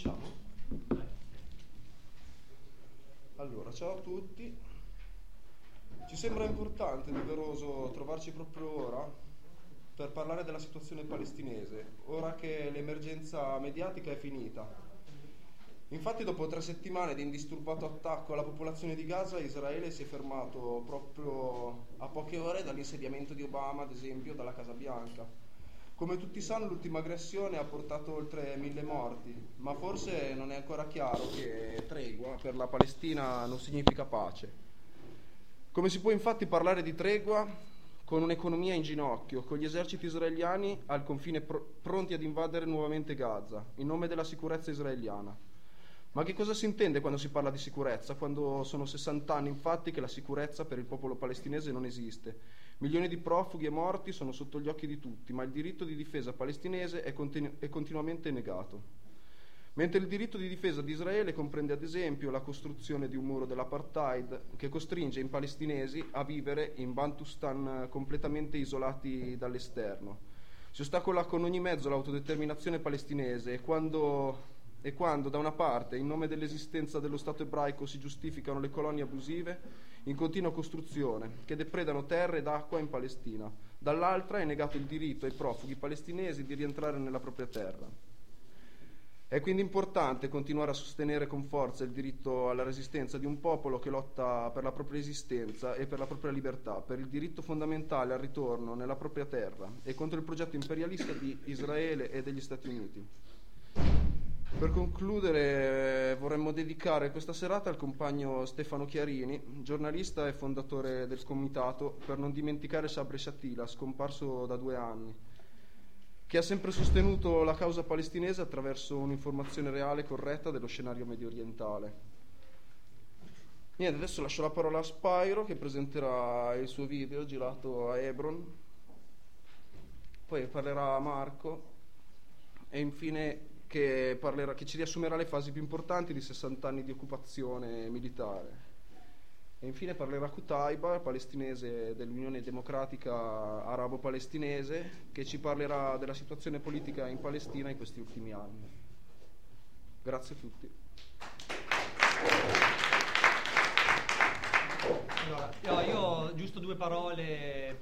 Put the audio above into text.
Cominciamo. Allora, ciao a tutti. Ci sembra importante e doveroso trovarci proprio ora per parlare della situazione palestinese, ora che l'emergenza mediatica è finita. Infatti, dopo 3 settimane di indisturbato attacco alla popolazione di Gaza, Israele si è fermato proprio a poche ore dall'insediamento di Obama, ad esempio, dalla Casa Bianca. Come tutti sanno, l'ultima aggressione ha portato oltre 1000 morti, ma forse non è ancora chiaro che tregua per la Palestina non significa pace. Come si può infatti parlare di tregua con un'economia in ginocchio, con gli eserciti israeliani al confine pronti ad invadere nuovamente Gaza, in nome della sicurezza israeliana? Ma che cosa si intende quando si parla di sicurezza? Quando sono 60 anni infatti che la sicurezza per il popolo palestinese non esiste. Milioni di profughi e morti sono sotto gli occhi di tutti, ma il diritto di difesa palestinese è continuamente negato. Mentre il diritto di difesa di Israele comprende ad esempio la costruzione di un muro dell'apartheid che costringe i palestinesi a vivere in Bantustan completamente isolati dall'esterno. Si ostacola con ogni mezzo l'autodeterminazione palestinese e quando da una parte, in nome dell'esistenza dello Stato ebraico, si giustificano le colonie abusive in continua costruzione, che depredano terre ed acqua in Palestina, dall'altra è negato il diritto ai profughi palestinesi di rientrare nella propria terra. È quindi importante continuare a sostenere con forza il diritto alla resistenza di un popolo che lotta per la propria esistenza e per la propria libertà, per il diritto fondamentale al ritorno nella propria terra e contro il progetto imperialista di Israele e degli Stati Uniti. Per concludere vorremmo dedicare questa serata al compagno Stefano Chiarini, giornalista e fondatore del comitato Per non dimenticare Sabra e Shatila, scomparso da 2 anni, che ha sempre sostenuto la causa palestinese attraverso un'informazione reale e corretta dello scenario medio orientale. Niente, adesso lascio la parola a Spyro che presenterà il suo video girato a Hebron, poi parlerà Marco e infine che ci riassumerà le fasi più importanti di 60 anni di occupazione militare. E infine parlerà Qutaiba, palestinese dell'Unione Democratica Arabo-Palestinese, che ci parlerà della situazione politica in Palestina in questi ultimi anni. Grazie a tutti. Allora, io giusto 2 parole